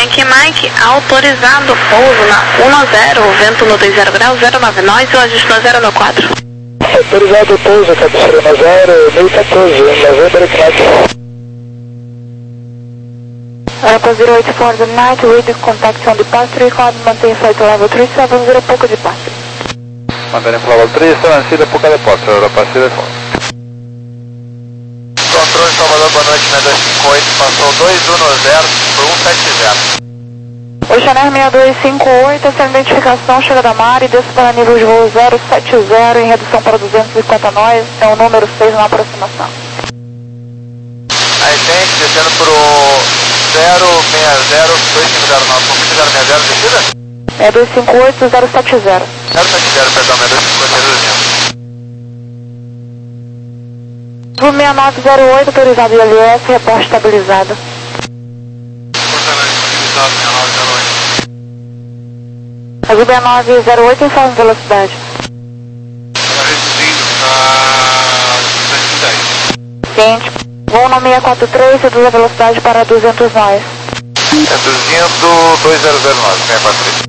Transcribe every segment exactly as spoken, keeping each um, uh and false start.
Yankee Mike, autorizado pouso na um zero, vento no dois zero graus, zero nove nós, o ajuste no zero no quatro. Autorizado pouso, cabeceira no zero, mil e quatorze, November Quatro. Aeroporto zero oito for the night, read the contact on departure, record, maintain flight level three seven zero, pouco departure. Mantém flight level three seven zero, pouco departure, Aeroporto zero oito. Controle Salvador, boa noite, né, dois cinco oito, passou dois um zero por um sete zero. Oceaner seis dois cinco oito, essa identificação chega da mar e desce para nível de voo zero sete zero em redução para duzentos e cinquenta nós, é o número seis na aproximação. Aí tem que descendo pro zero seis zero dois cinco zero nove, confirma zero seis zero descida? É dois cinco oito zero sete zero. zero sete zero, perdão, é dois cinco oito reduzindo. seis nove zero oito, autorizado I L S, reporte estabilizado. Azul seis nove zero oito, informe velocidade. Está reduzindo para duzentos e dez. Ciente. Voo no seis quatro três, reduz a velocidade para duzentos nós. Reduzindo dois zero zero nove, seis quatro três.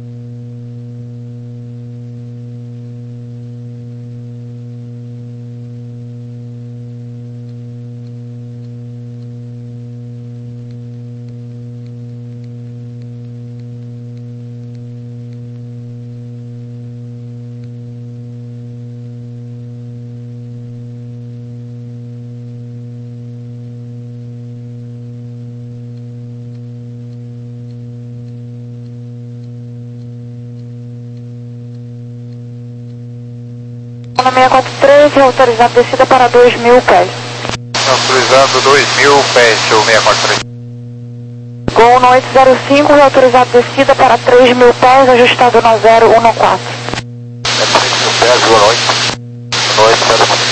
No seis quatro três, autorizado descida para dois mil pés. Autorizado dois mil pés, show seis quatro três. Gol no oito zero cinco, autorizado descida para três mil pés, ajustado no zero um quatro. três mil pés, boa noite. Boa noite, zero quatro.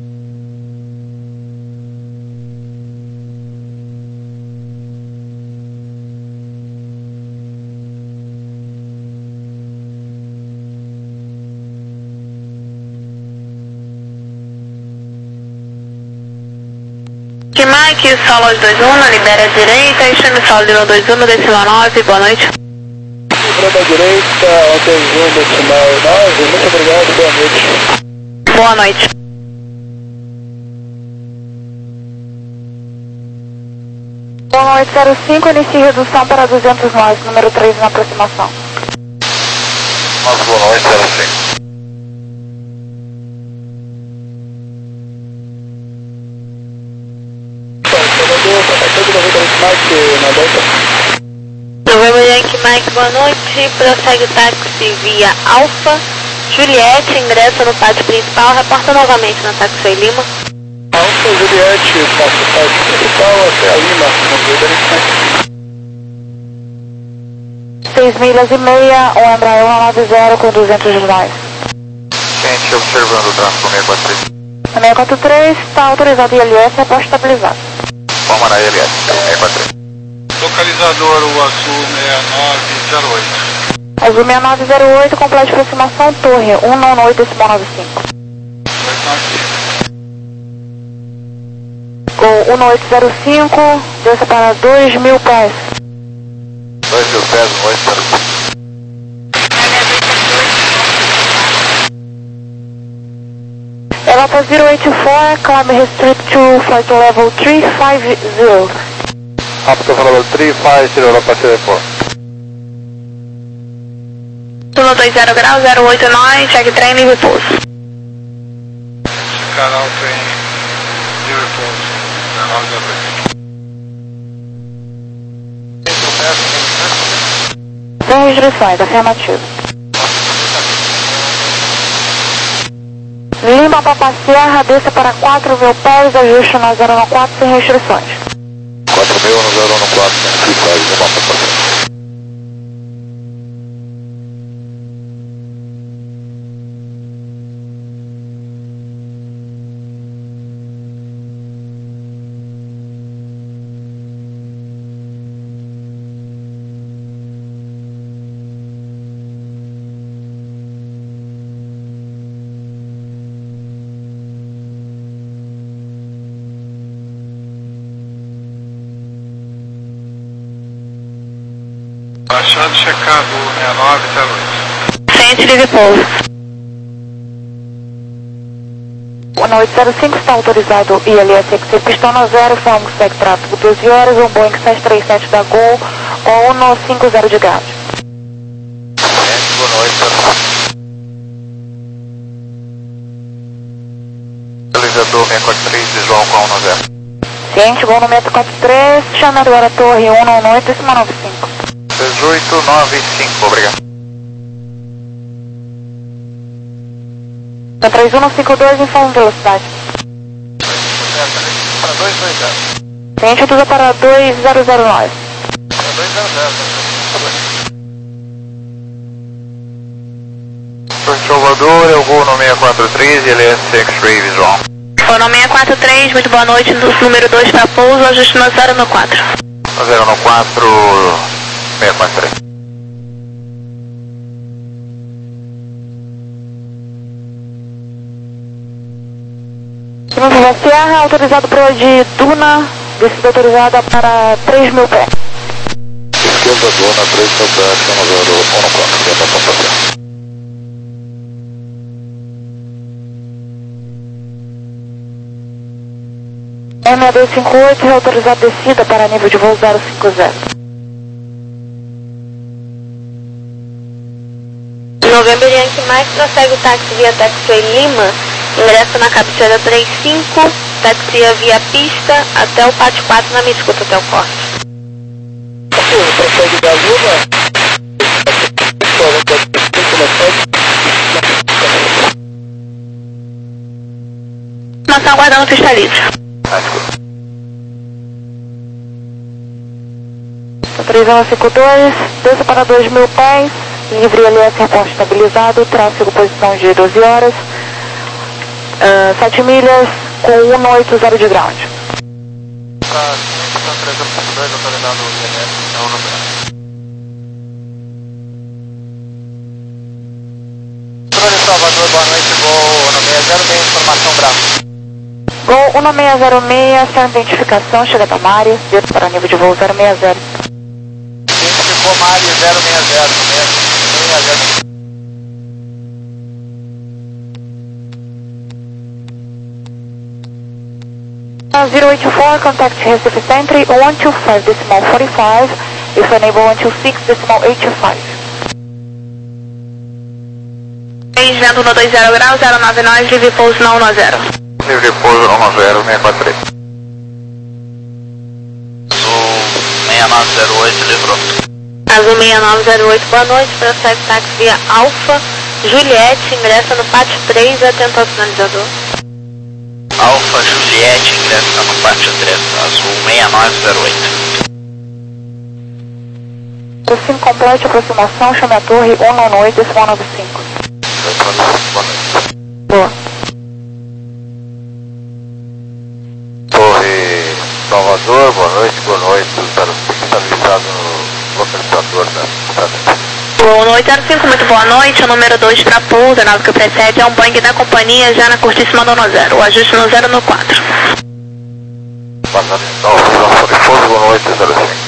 Yankee Mike, solo dois um, libera a direita, extreme solo no dois um, decimal nove, boa noite. Librando a direita, dois um, decimal nove, muito obrigado, boa noite. Boa noite. Gol oito zero cinco, inicie redução para duzentos nós, número três na aproximação. Nossa, boa noite, zero cinco. November Yankee Mike, boa noite. Prossegue o táxi via Alfa. Juliette, ingressa no pátio principal. Reporta novamente no táxi Lima. Alfa Juliette, passa o pátio principal até a Lima, November Yankee Mike. seis milhas e meia, um Embraer cento e noventa com duzentos nós. Gente, observando o tráfego seis quatro três. A seis quatro três está autorizado I L S, reporte estabilizado. Vamos na I L S, seis quatro três. Localizador, o azul seis nove zero oito. Azul seis nove zero oito, complete aproximação, torre cento e noventa e oito decimal noventa e cinco. Gol um oito zero cinco, desça para dois mil pés. dois mil pés, um oito zero cinco. Europa zero oito quatro, climb restrict to flight level three five zero. Raptor level three five zero, Europa zero quatro. Tudo dois zero graus, zero oito nós, check train e repouso. Esse canal tem de repouso, seis nove zero oito. Sem restrições, afirmativo. Lima Papa Sierra, desça para quatro mil pés, ajuste na zero um quatro sem restrições. quatro mil no zero um quatro, faz Lima Papa Sierra. Baixado checado seis nove zero oito. Frente, livre pouso. um oito zero cinco está autorizado I L S X C pistão no zero, Flamgo segue tráfego doze horas, um Boeing sete três sete da Gol, Gol um cinco zero de ground. Boa noite. Realizador seis quatro três, visual com um zero. Ciente, Gol no seis quatro três, chama agora a torre um nove oito, décima nove cinco. dezoito nove cinco, obrigado. três um cinco dois, informe velocidade. Para dois dois zero. Ciente, usa para dois zero zero nove. Para dois zero zero. Salvador, eu vou no seis quatro três, ele é X-Ray visual. Vou no seis quatro três, muito boa noite, número dois para pouso, ajuste no zero no quatro. zero no quatro, seis quatro três. Viva Serra, autorizado para de Duna, descida autorizada para três mil pés. Esquerda Duna, três mil pés, chama zero um no quatro, tentação para cima. M seis dois cinco oito, autorizado descida para nível de voo zero cinco zero. November Yankee Mike, prossegue o táxi via Taxiway Lima, ingressa na cabeceira trinta e cinco, taxia via pista até o pátio quatro na minha escuta até o corte. Prossegue da Lima. Informação aguardando pista livre. três um cinco dois, desça para dois mil pés, livre L S reporte estabilizado, tráfego posição de doze horas, uh, sete milhas com um oito zero de ground. Para três um cinco dois, autorizado o I L S, não no Controle Salvador, boa noite, vou no seis zero seis, informação Bravo. Gol um seis zero seis, sem identificação, chega da Mari, desça para nível de voo zero seis zero. Identificou Mari zero seis zero, seis zero. zero eight four, contact Recife Century, one two five decimal forty-five, if enable one two six decimal eighty-five. Vendo no dois zero graus, zero nove nove, livre pouso na um zero. Livre pouso um zero, seis quatro três. seis nove zero oito, livrou. Azul seis nove zero oito, boa noite, prossegue o táxi via Alfa, Juliette, ingressa no pátio três, atento ao sinalizador. Alfa Juliette, ingressa no pátio três, azul seis nove zero oito. O cinco complete, aproximação, chame a torre um nove oito, decimal nove cinco. Boa. Torre Salvador, boa noite, boa noite, zero cinco estabilizado no localizador da cidade. Boa noite, zero cinco, muito boa noite, o número dois para pouso, a nave que precede é um Boeing da companhia, já na curtíssima do um zero, o ajuste no zero no quatro. Passando então, foi pouso, boa noite, zero cinco.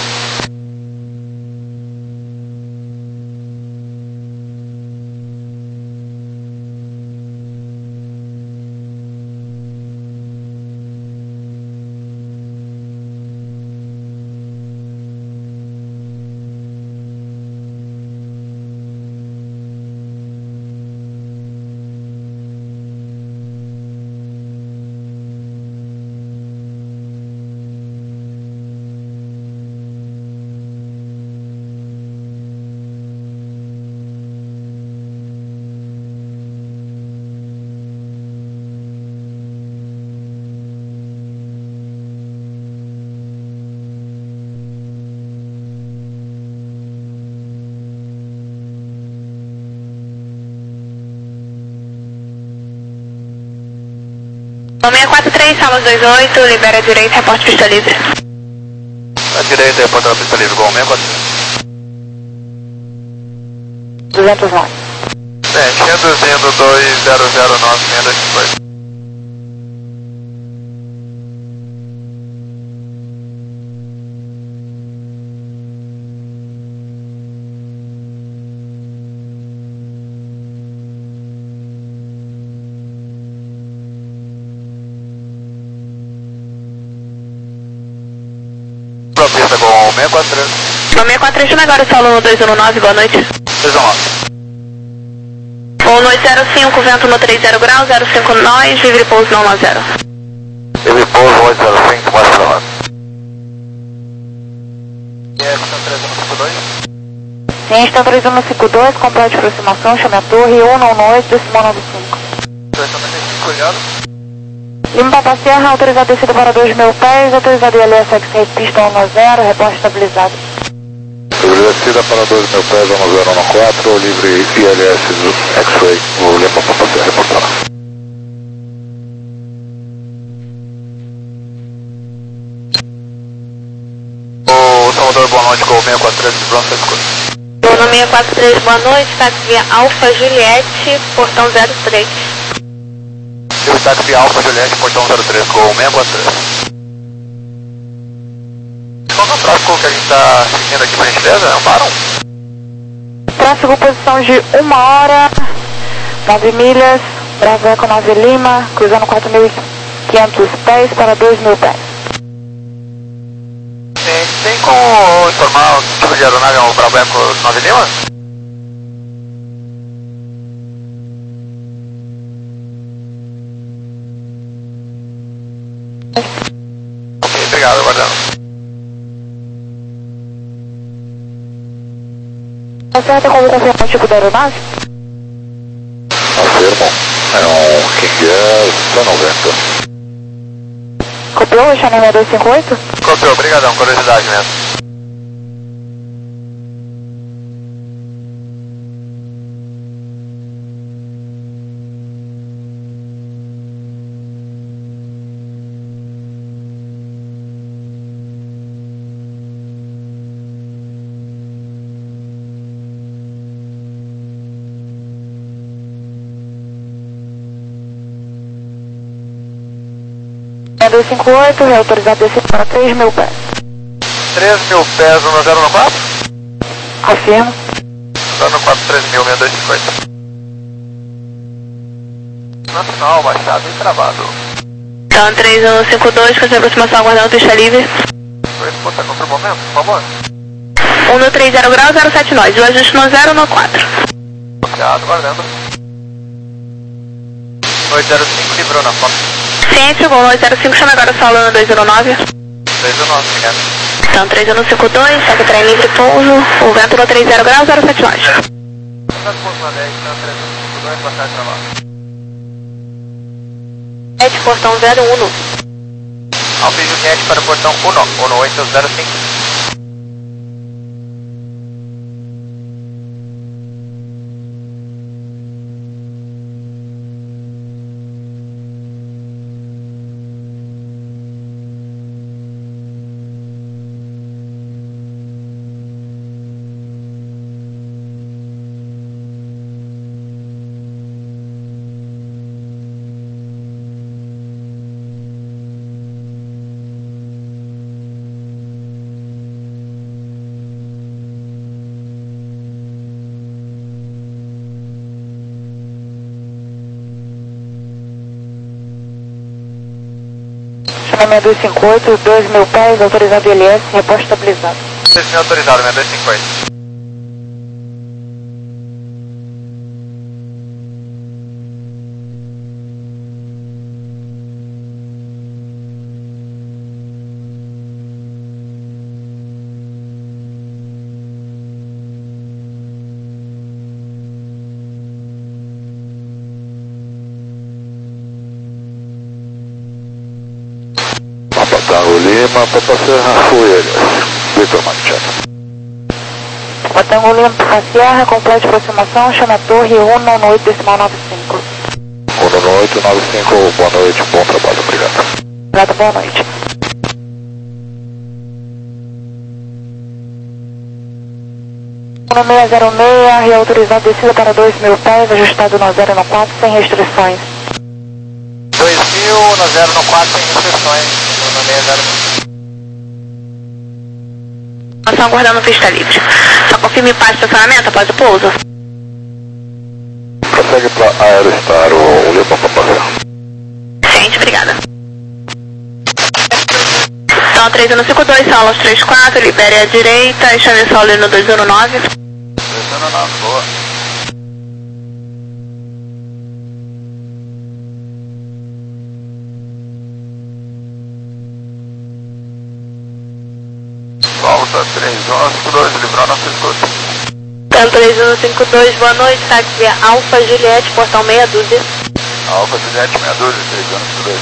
seis quatro três, salas dois oito, libera a direita, reporte pista livre. A direita, reporte pista livre, gol seis quatro três. duzentos nove. É, reduzindo dois zero zero nove, menos depois. seis quatro três. Voo seis quatro três, chama agora o solo no dois um nove, boa noite. dois um nove. Voo noite zero cinco, vento no trinta graus, zero cinco nós, livre pouso não nove zero. Livre pouso oito zero cinco, mais para E é Stan três um cinco dois? Sim, Stan três um cinco dois, complete de aproximação, chame a torre um um oito, decimal nove cinco. dois noventa e cinco, ligado? Lima Papa Serra, autorizado descida para dois mil pés, autorizado I L S X-Ray pista um um zero, reporte estabilizado. Descida para dois mil pés, um zero um quatro, livre I L S X-Ray, o Lima Papa Serra, reportará. O Salvador, boa noite, com o seis quatro três, pronto, escuta. Voo no seis quatro três, boa noite, táxi via Alfa Juliette, portão zero três. Eu táxi Alfa Juliette, portão zero três, com o seis quatro três. Qual é o tráfego que a gente está seguindo aqui, por gentileza? É um Baron? Tráfego posição de uma hora, nove milhas, Bravo Eco nove Lima, cruzando quatro mil e quinhentos pés para dois mil pés. Tem, tem como informar o tipo de aeronave é o Bravo Eco nove Lima? Ok, obrigado, aguardando. Você tem como confirmar o tipo da aeronave? Afirmo. É um King Air cento e noventa. Copiou o Channel seis dois cinco oito? Copiou, obrigadão, curiosidade mesmo. seis dois cinco oito, reautorizado descida para três mil pés. três mil pés, um zero um quatro? Afirmo. zero um quatro, três mil, seis dois cinco oito. Nacional, baixado e travado. Então três um cinco dois, fazer aproximação aguardando pista livre. Oi, escuta, confirma o momento, por favor. um no trinta graus, zero sete nós, o ajuste no zero no quatro. Obrigado, guardando. oito zero cinco, livrou na foto. Ciente, voo noite zero cinco, chama agora o solo no dois um nove. dois um nove, obrigado. Então três um cinco dois, segue trem livre pouso, o vento no trinta graus, zero sete nós. Contato pouso na dez, então três um cinco dois, boa tarde, trabalho. sete, portão zero um. Alfa Juliette para o portão um, um oito zero cinco. Chama seis dois cinco oito, dois mil pés, autorizado I L S, reporte estabilizado. dois mil autorizado, seis dois cinco oito. Tango Lima, Papa Serra, fui ele. Victor Machado. Tango Lima, Papa Serra, complete aproximação, chama a torre um um oito, decimal nove cinco. um um oito nove cinco, boa noite, bom trabalho, obrigado. Obrigado, boa noite. um seis zero seis, reautorizado descida para dois mil pés, ajustado no zero no quatro, sem restrições. dois mil no zero no quatro, sem restrições. No seis zero seis. Nós estamos aguardando pista livre. Só confirme para estacionamento após o pouso. Prossegue para Aerostar, o Lima Papa Serra. Ciente, obrigada. Então, três um cinco dois, Solos três quatro, libere à direita e chame solo no dois zero nove. dois zero nove, boa. Volta três um cinco dois, livrando a escuta. Então, três um cinco dois, boa noite, táxi via Alfa Juliette, portão meia dúzia. Alfa Juliette, meia dúzia, três um cinco dois.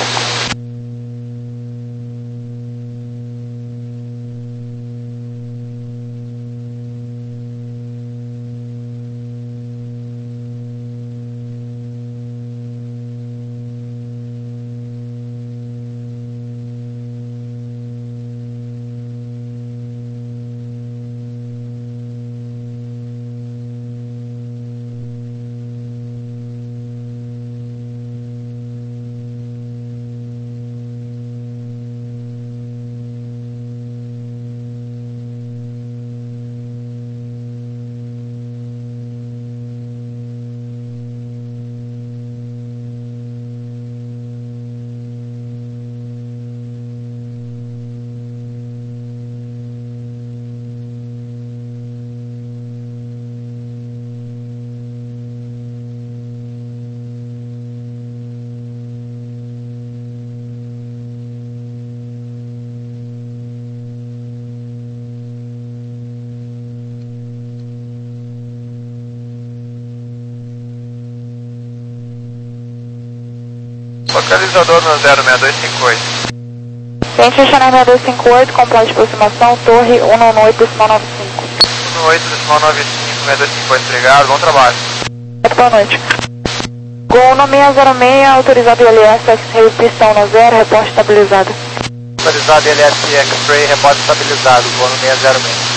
Localizador no zero seis dois cinco oito. Gente, Chanel seis dois cinco oito, complete aproximação, torre um nove oito decimal nove cinco. um nove oito decimal nove cinco, seis dois cinco oito, obrigado, bom trabalho. Muito boa noite. Gol no seis zero seis, autorizado I L S, X-Ray, pista um zero, reporte estabilizado. Autorizado I L S, X-Ray, reporte estabilizado, gol no seis zero seis.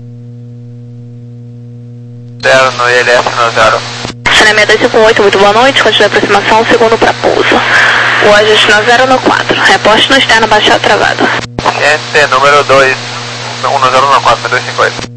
zero no I L S no zero. Chanel seis dois cinco oito, muito boa noite, continue a aproximação, segundo para pouso. O ajuste no zero no quatro, reposte no externo baixado travado. Ciência número dois, um zero no quatro, seis dois cinco oito.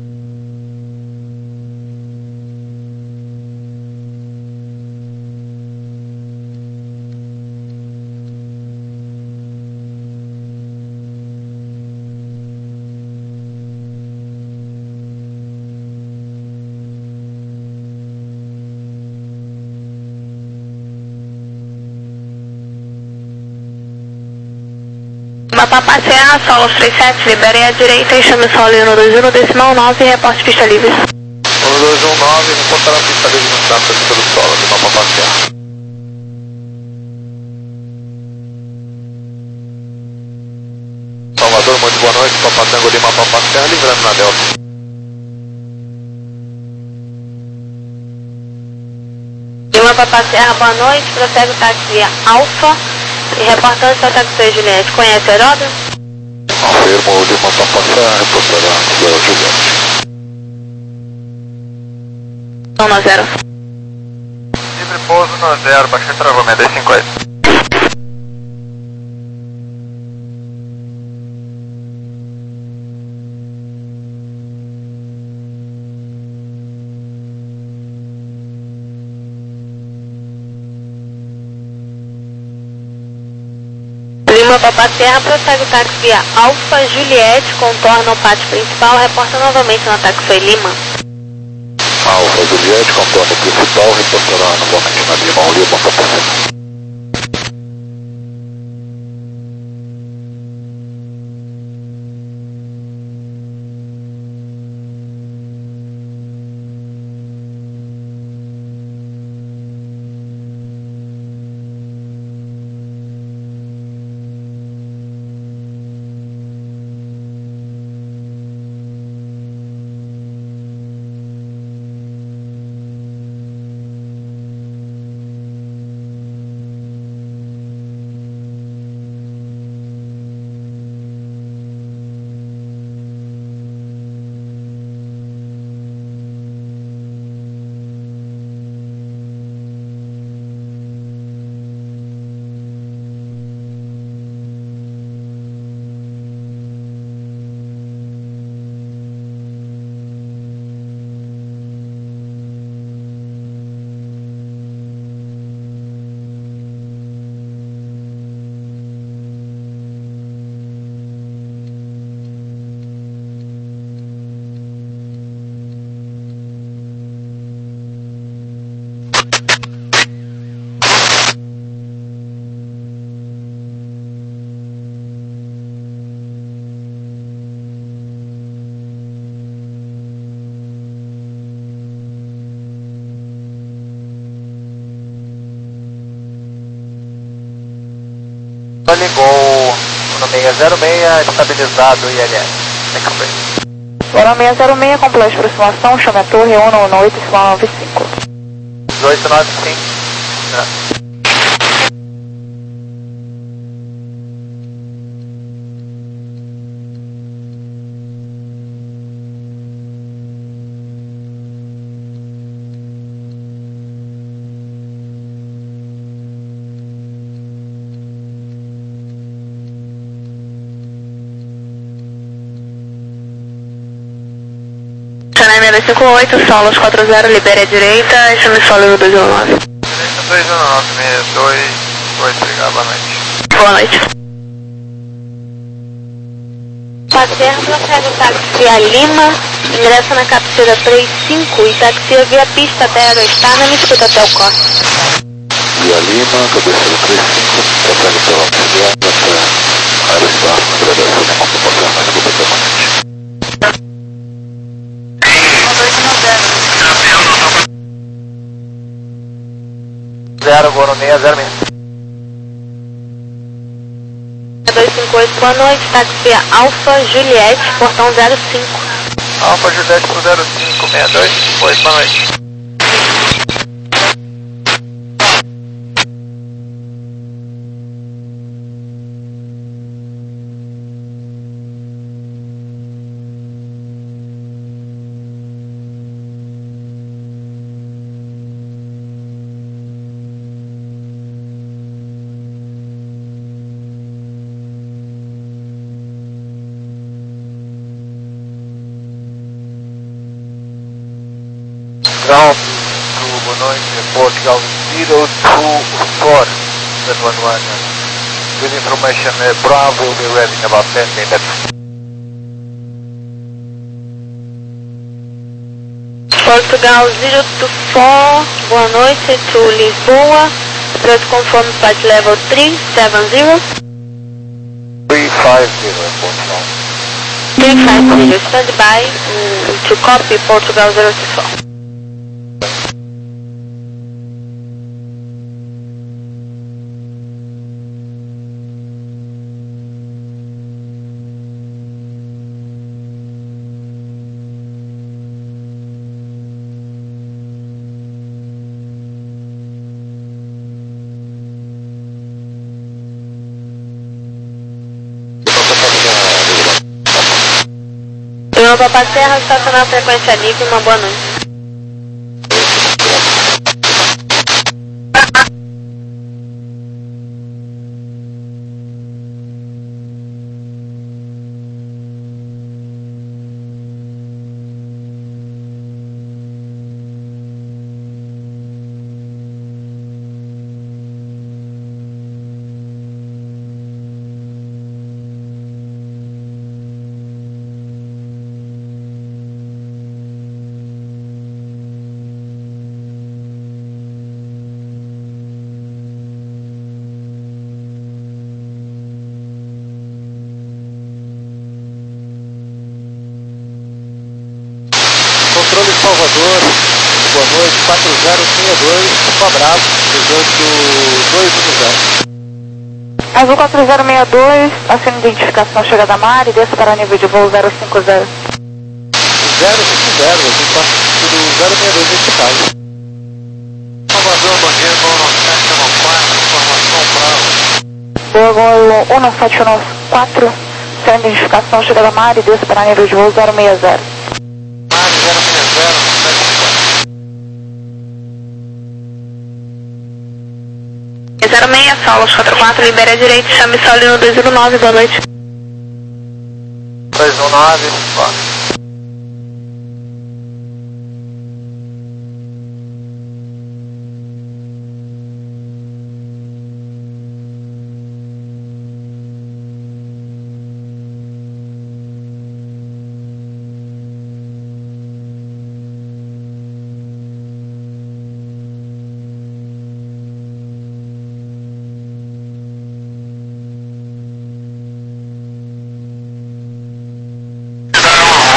Mapa Serra, Solos três sete, libere à direita e chame solo no dois um decimal nove e reporte pista livre. um dois um nove, reportaram a pista livre no centro pelo solo do Mapa Serra. Salvador, muito boa noite, Papa Tango Lima, Papa Serra, livrando na Delta. Lima Papa Serra, boa noite, prossegue o táxi via Alfa e reportando seu táxi Juliette. Conhece Heródoto? Confirmo, Lima Papa Serra, reportará a Juliette. um no zero. Livre pouso no zero, baixou e travou, seis dois cinco oito. Lima Papa Serra, prossegue o táxi via Alfa Juliette, contorna o pátio principal, reporta novamente no táxi Lima. Alfa Juliette, contorno principal, reportará novamente na Lima, Lima Papa Serra. seis zero seis, estabilizado I L S. Voro seis zero seis, complete aproximação, chame a torre um um oito, nove cinco. oito nove cinco. Channel seis cinco oito, Solos quatro zero, libere a direita, chame solo dois um nove. dois um nove, seis dois, dois, obrigado, boa noite. Boa noite. Passeio prossegue o táxi via Lima, ingressa na captura três cinco e taxia via pista até Aerostar, me escuta até o corte. Via Lima, cabeça do três cinco, trafega pela auxiliar até Aerostar, agradece a ocupação, mas escuta até o corte. zero, Goro seis zero seis. dois cinco oito, boa noite, táxi via Alfa Juliette, portão zero cinco. Alfa Juliette pro zero cinco, seis dois, oito, boa noite. Ground to boa noite, Portugal zero two four, seven one one. With information, uh, Bravo will be ready in about ten minutes. Portugal zero two four, boa noite, to Lisboa, approach confirm flight level three seven zero. three five zero, Portugal. three five zero, stand by um, to copy Portugal zero two four. Papa Serra, estacionar a frequência livre, uma boa noite. Controle Salvador, boa noite, quatro zero seis dois, um abraço, dezoito dois um zero. Azul quatro zero seis dois, assina identificação chegada a Mari, desça para nível de voo zero cinco zero. zero cinco zero, a gente passa tudo zero seis dois identificado. Salvador, bom dia, Golo sete um quatro, informação Bravo. Boa, Golo um sete um quatro, assina identificação chegada a Mari, desça para nível de voo zero seis zero. Mari zero seis zero, zero seis, Solos quatro quatro, libere a direita, chame Solino dois um nove, boa noite. dois um nove, quatro. zero um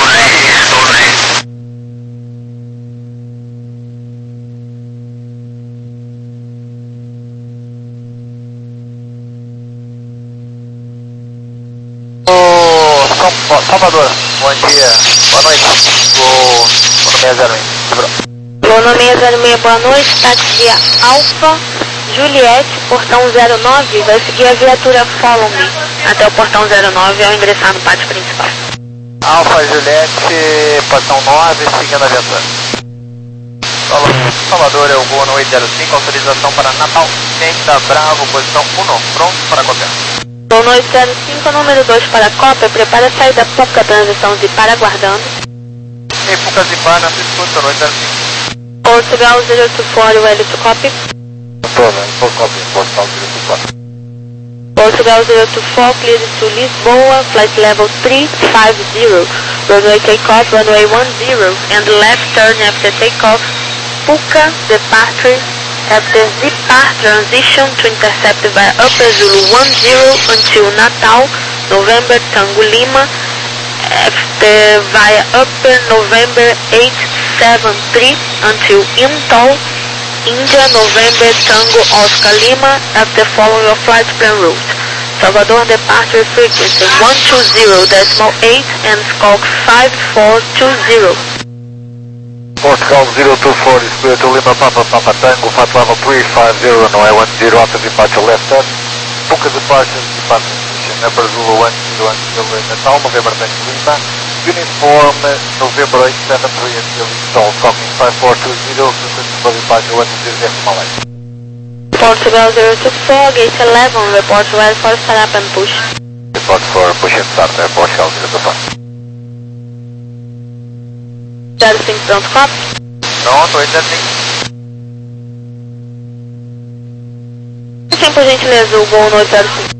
São, Salvador, bom dia, boa noite, vou no seis zero seis, livrou. Vou no seis zero seis, boa noite, táxi via Alfa Juliette, portão zero nove, vai seguir a viatura Follow Me até o portão zero nove ao ingressar no pátio principal. Alfa Juliette, portão nove, seguindo a viatura. Salvador, eu vou no oito zero cinco, autorização para Natal, Delta Bravo, posição um, pronto para qualquer. Vou no oito zero cinco, número dois para Copa, prepara a saída Puca, transição Zipar aguardando. Ei, Puca Zipar, na sua escuta, no oito zero cinco. Portugal zero dois quatro, L to copy. Estou, né? Estou copy, Portugal zero dois quatro. Portugal zero dois quatro, clear to Lisboa, flight level three five zero, runway takeoff, runway one zero, and left turn after takeoff, Puca, departure, after Zipar transition to intercept via Upper Zulu one zero until Natal, November Tango Lima, after via Upper November eight seven three until Intol, India, November Tango Oscar Lima, after following your flight plan route. Salvador departure frequency one two zero decimal eight and squawk five four two zero. Portugal zero two four is clear to Lima Papa Papa Tango, flight level three five zero, runway one zero after departure left turn. Puca departure, departure position, Upper Zulu one zero until Natal, November Tango Lima. Uniform November eight seven three until install, copying five four two zero, frequency for departure one zero decimal eight. Portugal zero two four, gate eleven, report well for start and push. Report for push and start, uh, Portugal zero two four. zero cinco pronto, copy. Pronto, oito zero cinco. Sim, por gentileza, o voo no oito zero cinco.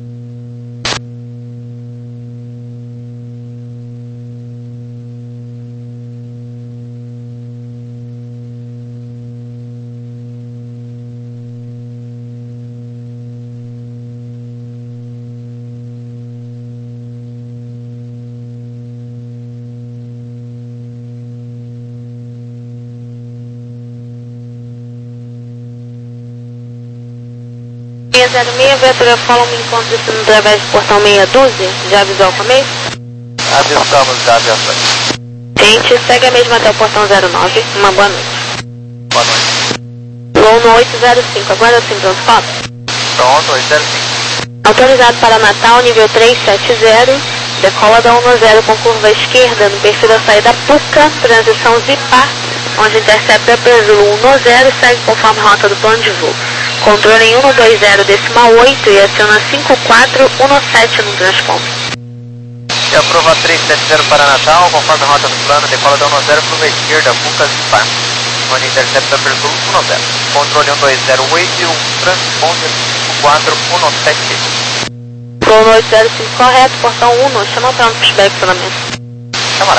seis zero seis, viatura Follow Me encontra destino através do portão meia dúzia, já avisou ao começo? Avisamos já, aviações. Gente, segue a mesma até o portão zero nove, uma boa noite. Boa noite. Voo no oito zero cinco, agora sim, pronto, foto. Pronto, oito zero cinco. Autorizado para Natal, nível três sete zero, decola da um zero com curva esquerda no perfil da saída Puca, transição Zipar, onde intercepta Upper Zulu um zero e segue conforme rota do plano de voo. Controle em um dois zero decimal oito e aciona cinco quatro um sete no transponder. E aprova três sete zero para Natal, conforme a rota do plano, decola da um zero curva esquerda, Puca Zipar, onde intercepta Upper Zulu um zero. Controle um dois zero oito e um transponder cinco quatro um sete. Voo no oito zero cinco correto, portão um, chama para um pushback finalmente. Chamará.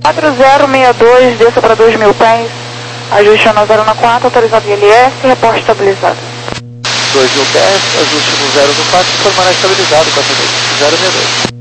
quatro zero seis dois, desça para dois mil pés, ajuste no zero no quatro, autorizado I L S, reporte estabilizado. dois mil pés, ajuste no zero no quatro, permanece estabilizado, quatro zero seis dois.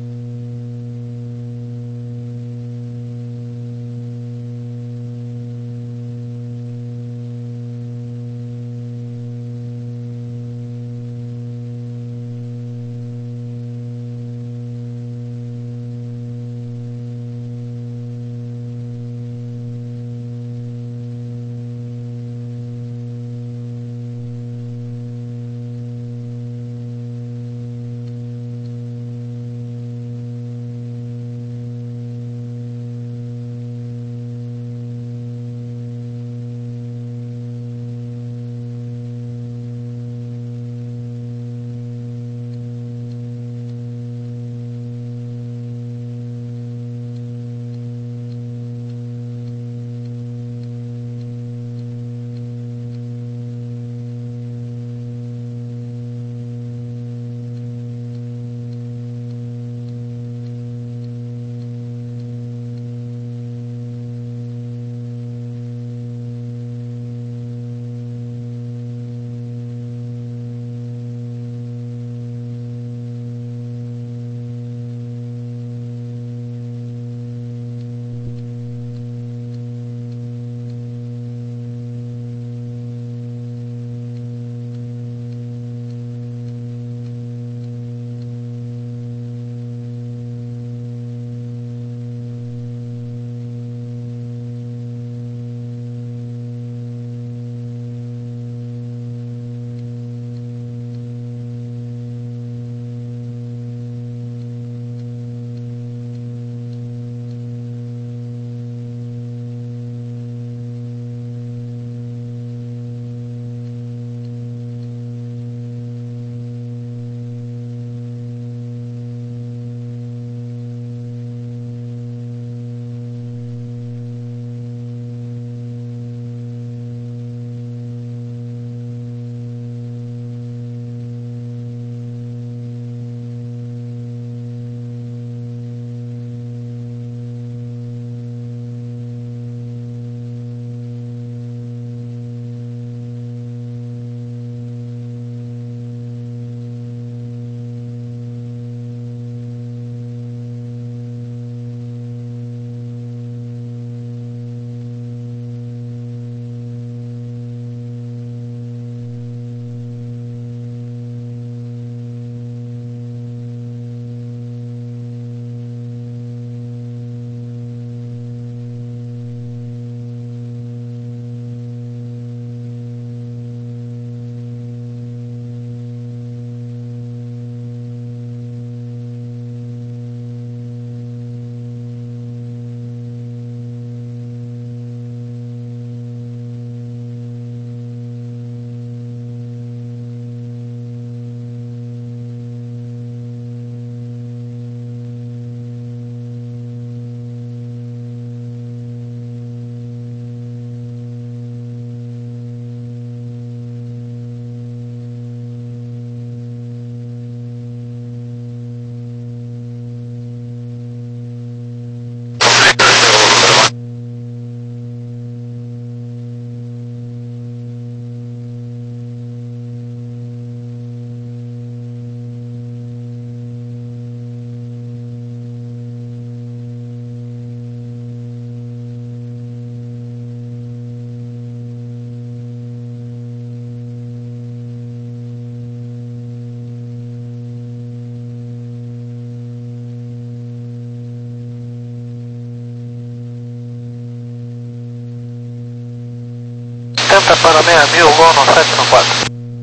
setenta para seis mil, London sete no quatro.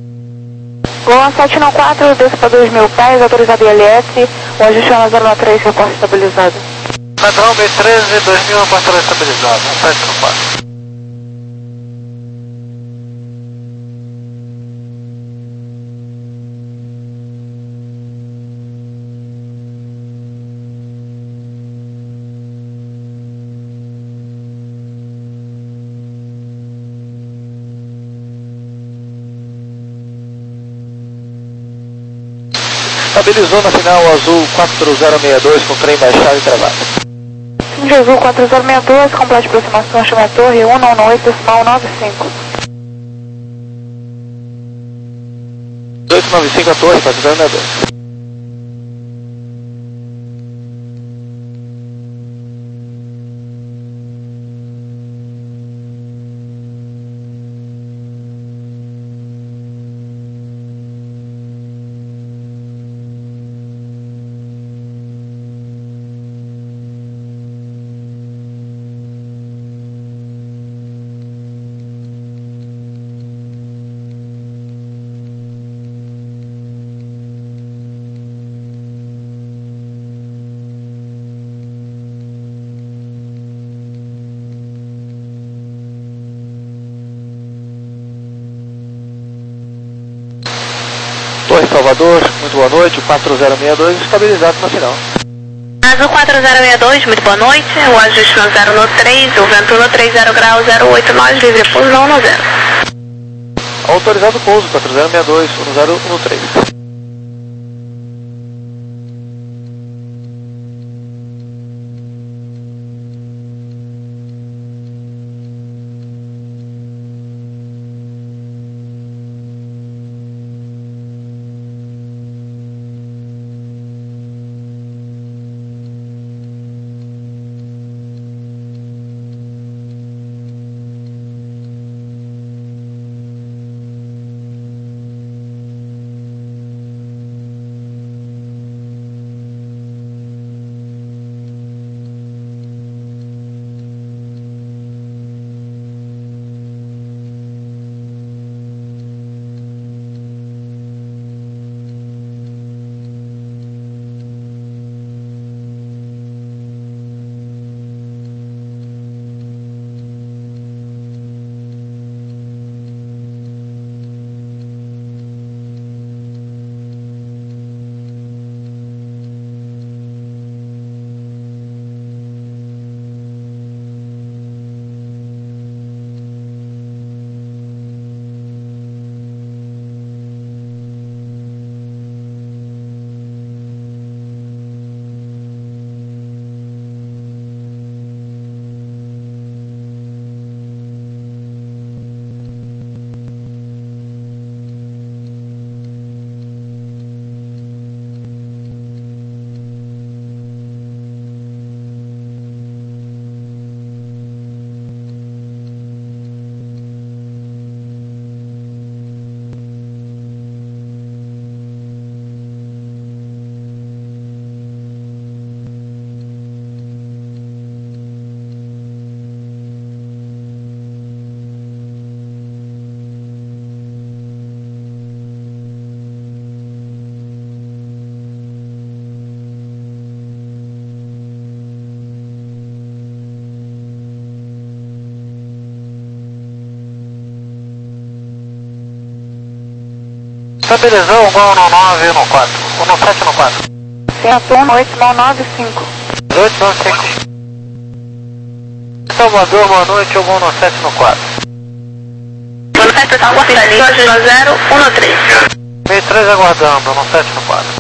London sete no quatro, desça para dois mil pés, autorizado I L S, o ajuste no zero três, reporte estabilizado. Padrão B treze, dois mil, controle estabilizado, sete no quatro. Estabilizou na final azul quatro zero seis dois com trem baixado e travado. Jesus quatro zero seis dois, complete aproximação, chama a torre um nove oito, decimal nove cinco. dois nove cinco a torre, quatro zero seis dois. Torre Salvador, muito boa noite, o quatro zero seis dois estabilizado no final. Azul quatro zero seis dois, muito boa noite, o ajuste no zero no três, o vento no trinta graus, zero oito nós, livre pouso não no zero. Autorizado o pouso, quatro zero seis dois, um zero um três. Estabilizou o Gol no nove no quatro, um no sete no quatro. Certo, um oito nove cinco. oito nove cinco. Salvador, boa noite, o Gol no sete no quatro. No sete total, dois no zero, um no três. meio três aguardando, no sete no quatro.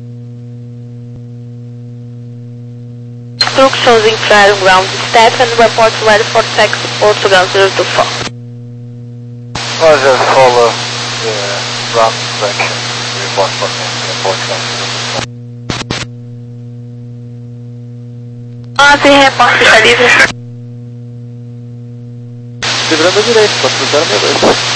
Instructions in flight ground staff and report ready for taxi Portugal zero two four. Roger, follow the ground direction. Report for taxi Portugal zero two four. onze, reporte está livre. Livrando a direita, quatro zero seis dois.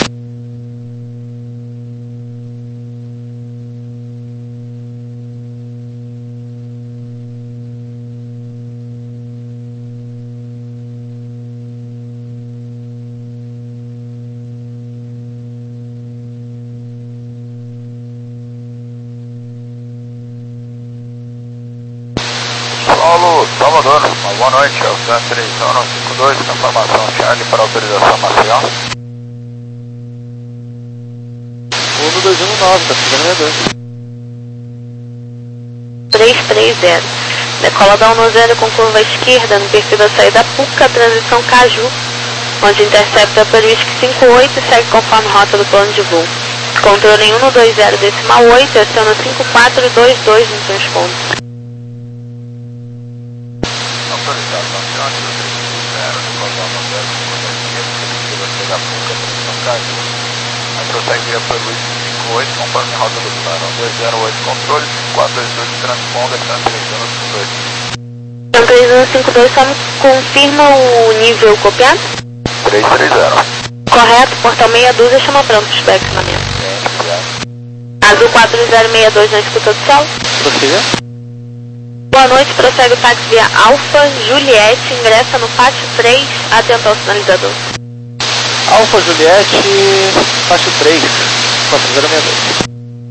Paulo, Salvador, uma boa noite, é o Santos Sono cinco dois, com informação Charlie para autorização marcial. um dois um nove, tá ficando dois. três três zero. Decola da um no zero com curva esquerda no perfil da saída Puca, transição Caju, onde intercepta pelo I S C cinco oito e segue conforme rota do plano de voo. Controle em um no dois zero decimal oito, aciona cinco quatro dois dois no transponto. Autorizado. da Puca, São Carlos. Aí prossegue via para Luiz cinco oito, conforme a rota do plano. dois zero oito controle, quatro dois dois transponder, transferência no cinco dois. três um cinco dois, só me confirma o nível copiado? três três zero. Correto, portão meia dúzia, chama branco, estacionamento. Azul quatro zero seis dois na escuta do céu. Prossiga. Boa noite, prossegue o táxi via Alfa Juliette, ingressa no pátio três, atento ao sinalizador. Alfa Juliette, pátio três, quatro zero seis dois.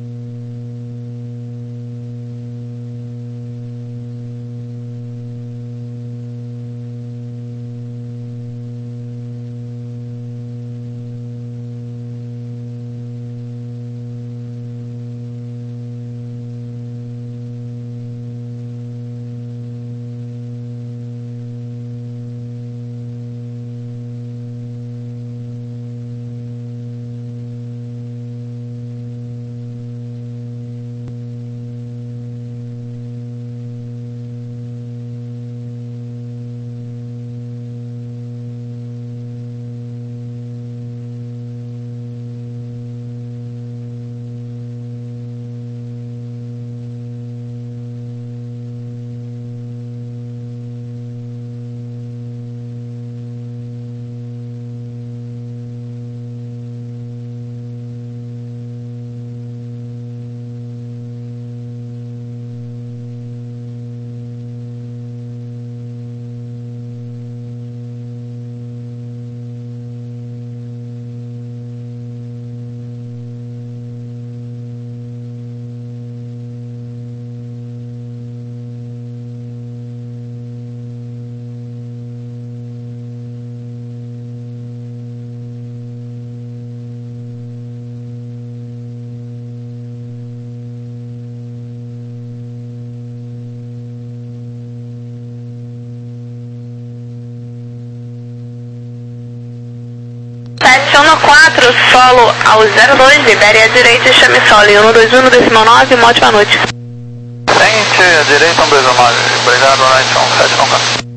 Seleciona quatro, solo ao zero dois, libere à direita e chame solo em um dois um, decimal nove, uma ótima noite. Frente, à direita, um dois um nove. Obrigado, Night um sete não quatro.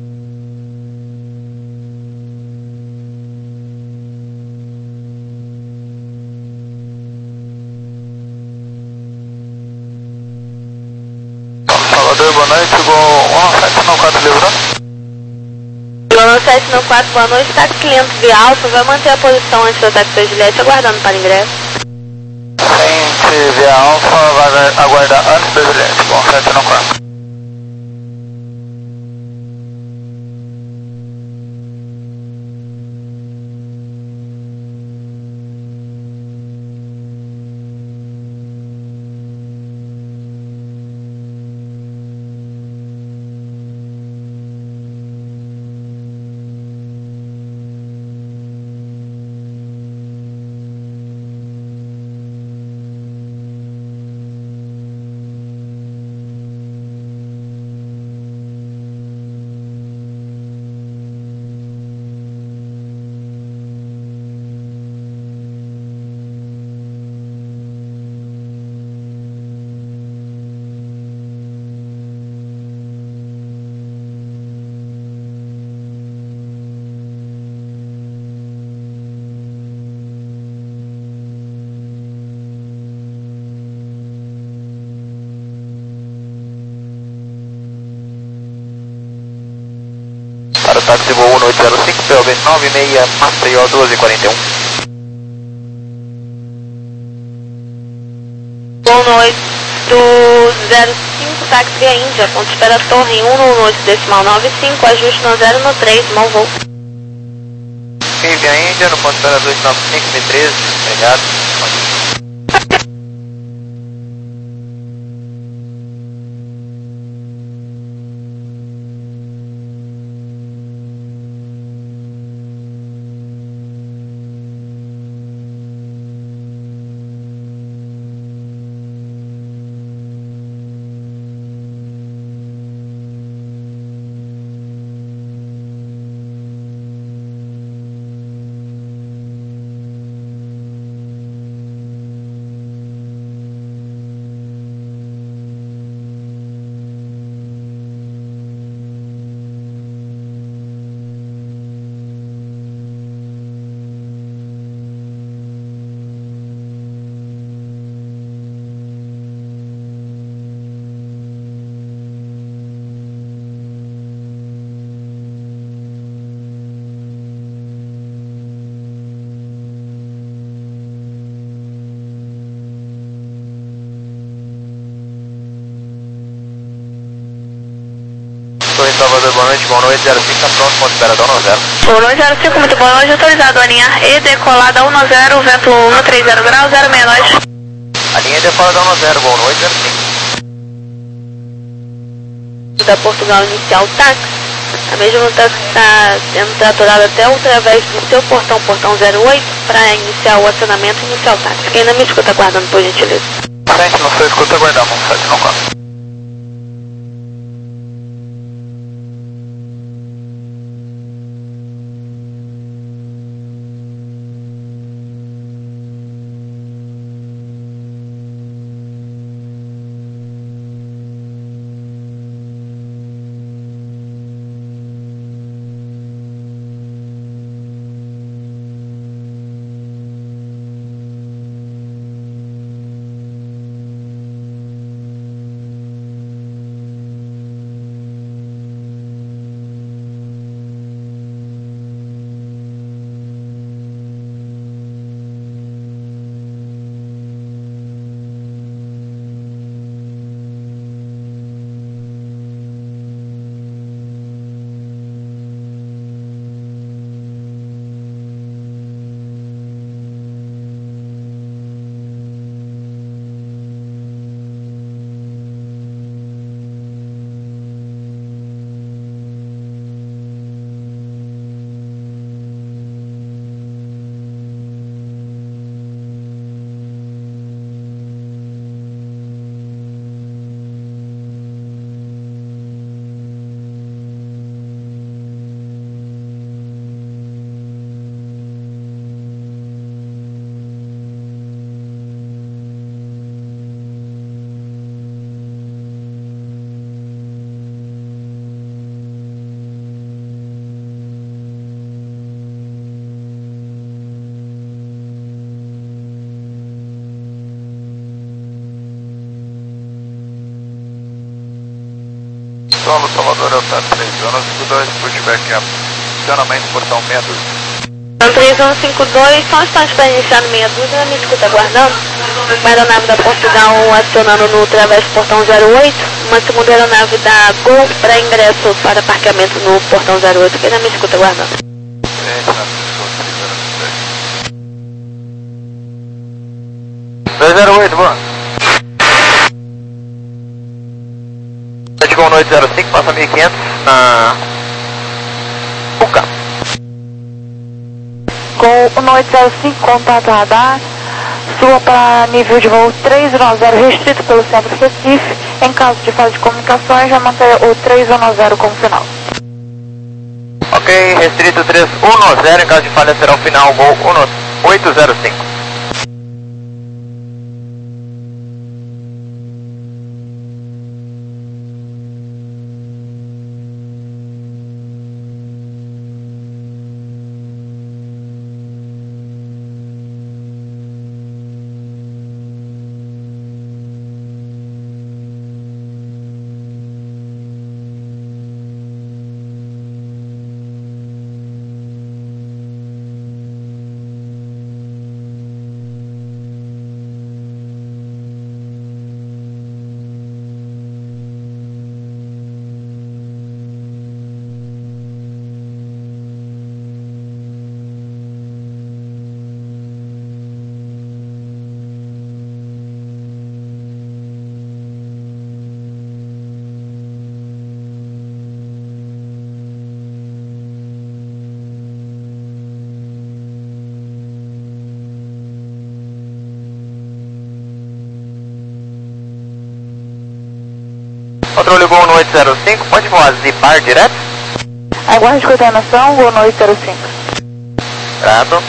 Salvador, boa noite, igual um sete não quatro, livrando. Igual sete não quatro, boa noite, táxi quinhentos via Alfa, vai manter a posição antes do táxi Juliette, aguardando para ingresso. Frente, via Alfa, vai aguardar antes da Juliette, bom, sete não quatro. Para o táxi voo um oito zero cinco, P O B nove seis, Maceió doze quarenta e um. um oito zero cinco, táxi via Índia, ponto de espera torre em um oito decimal nove cinco, ajuste no zero no três, mau voo. Sim, via Índia, no ponto de espera dois nove cinco, M treze, obrigado. boa noite, boa noite, zero cinco, tá pronto, ponto esperador um zero. Boa noite, zero cinco, muito boa noite, autorizado, alinhar E decolada um zero, vento um três zero graus, zero seis nove. A linha decolada um zero, boa noite, zero cinco. Da Portugal inicial táxi, a mesma está sendo tratorada até através do seu portão, portão zero oito, para iniciar o acionamento inicial táxi. Quem não me escuta aguardando, por gentileza. Frente, não sei, escuta aguardando, um sete não quatro. Solo Salvador, Alta três um cinco dois, pushback up. Acionamento, portão meia dúzia. três um cinco dois, só instantes para iniciar no meia dúzia, me escuta aguardando. Uma aeronave da Portugal acionando no através do portão zero oito, uma segunda aeronave da Gol para ingresso para parqueamento no portão zero oito, quem não me escuta aguardando. Frente, na pessoa, dois zero oito, boa. Boa noite, zero cinco, passa mil e quinhentos na Puca. Com um oito zero cinco, contato radar, sua para nível de voo três um zero restrito pelo centro Recife. Em caso de falha de comunicações, já mantenha o três um zero como final. Ok, restrito três um zero, em caso de falha será o final, voo oito zero cinco. Controle Gol no oito zero cinco, pode voar zipar direto? Aguarde coordenação, voo no oito zero cinco. Grato.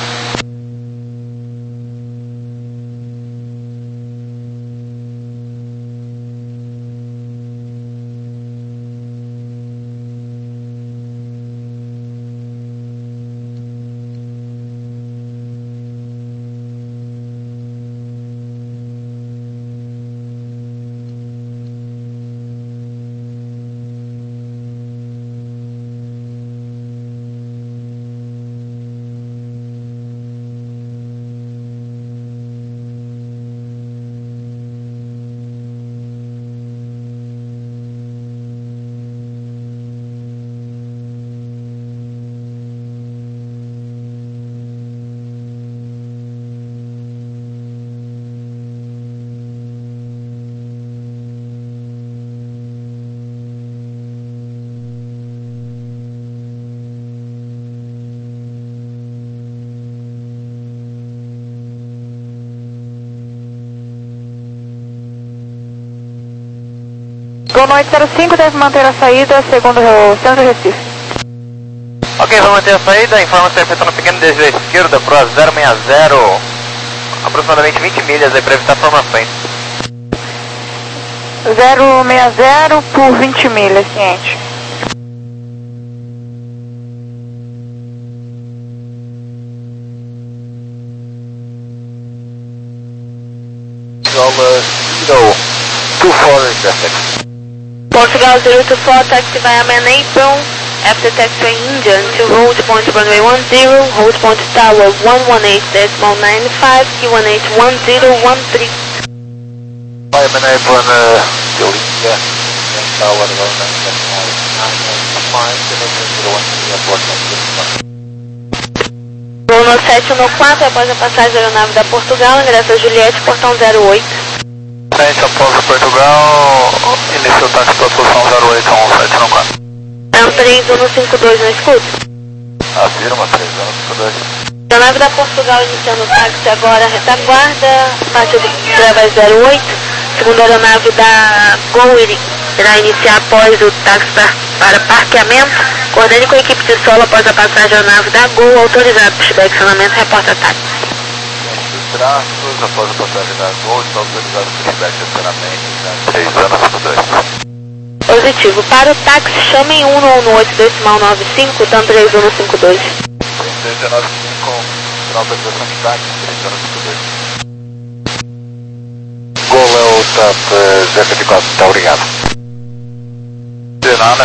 noite zero cinco, deve manter a saída segundo o centro de Recife. Ok, vamos manter a saída, informa se efetuando um pequeno desvio à esquerda para zero seis zero, aproximadamente vinte milhas aí para evitar formações. zero seis zero por vinte milhas, ciente. zero two four is traffic. Portugal zero two four, taxi via Man Apron, after taxiway Indian to hold point runway one zero, hold point tower one one eight decimal nine five, Q one eight one zero one three. Via Man Apron, uh, de Olinda, and tower one nine decimal nine five, Canadian zero one three, airport one. Voo no sete um quatro, após a passagem da aeronave da Portugal, ingresso a Juliette, portão zero oito. Sete após Portugal, início do táxi para a posição zero oito um sete um quatro. É um três um cinco dois no escudo. Afirma, três um cinco dois. Aeronave da Portugal iniciando o táxi agora, retaguarda, partido através zero oito. Segunda aeronave da Gol irá iniciar após o táxi para, para parqueamento. Coordene com a equipe de solo após a passagem da aeronave da Gol, autorizado para estiver acionamento, reporta táxi. Traços, após a passagem da Gol, está autorizado o feedback de acionamento, três anos cinco dois. Positivo. Para o táxi, chamem um no oito decimal nove cinco, TAM três um cinco dois. três um nove cinco, final autorização de táxi, três um cinco dois. Gol é o TAP zero vinte e quatro, muito obrigado. De nada.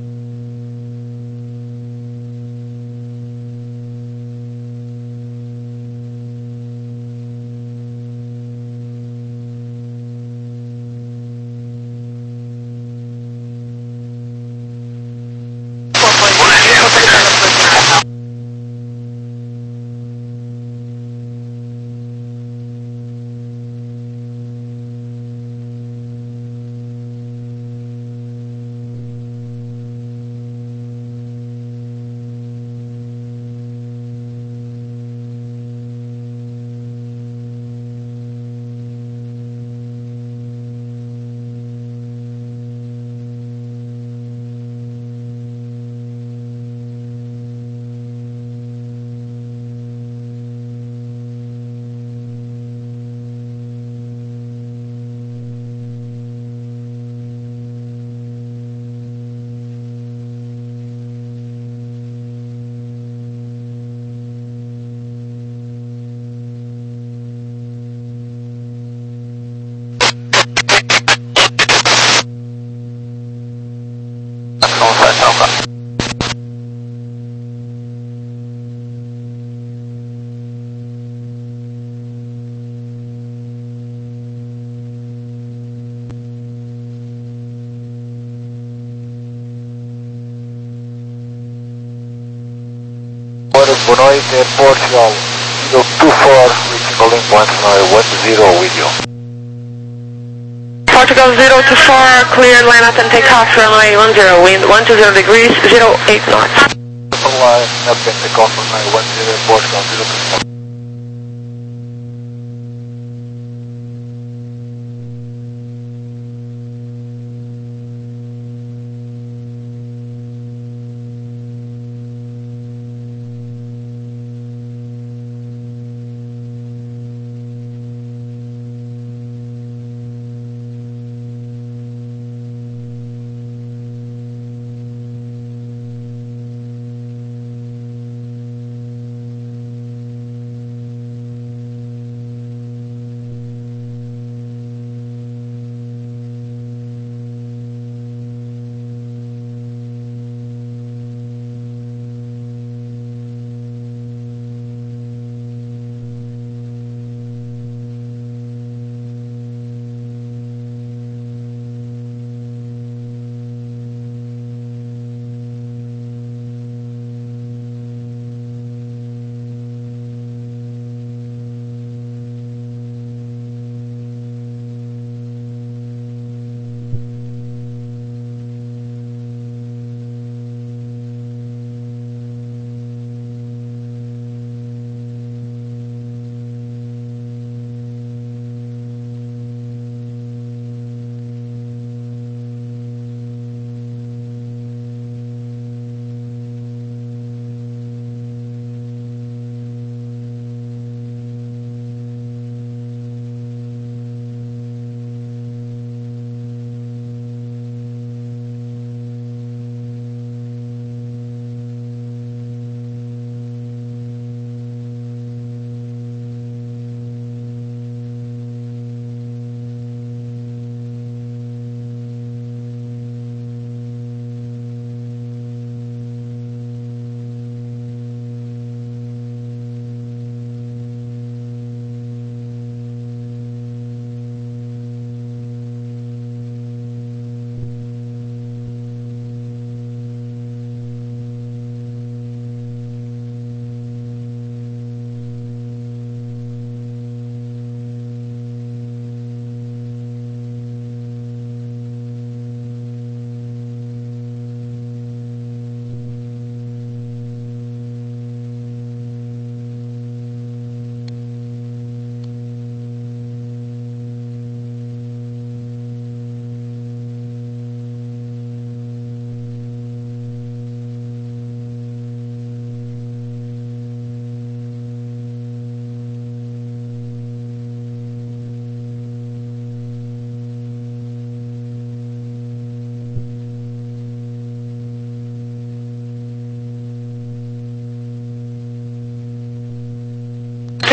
Boa noite, Air Portugal zero two four, reaching calling point runway one zero with you. Portugal zero two four, clear line up and take off runway one zero, wind one two zero degrees, zero eight knots. Line up and take off runway one zero, Portugal zero two four.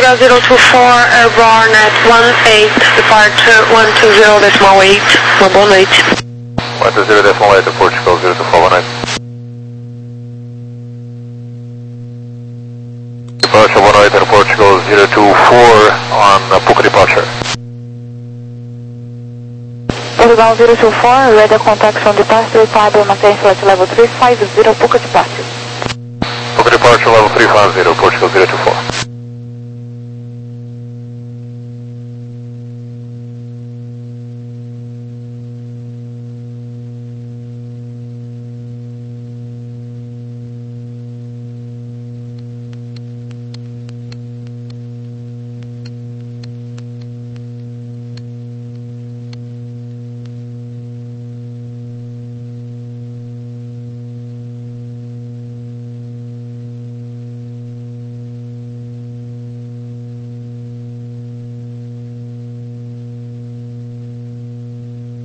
Portugal zero two four, airborne at one eight, departure one two zero decimal eight. Uma boa noite. one two zero decimal eight, Portugal zero two four, one eight. Departure one eight and Portugal zero two four on uh, Puka departure. Portugal zero two four, radar contact from departure, Pablo, maintain flight level three five zero, Puka departure. Puka departure level three five zero, Portugal zero two four.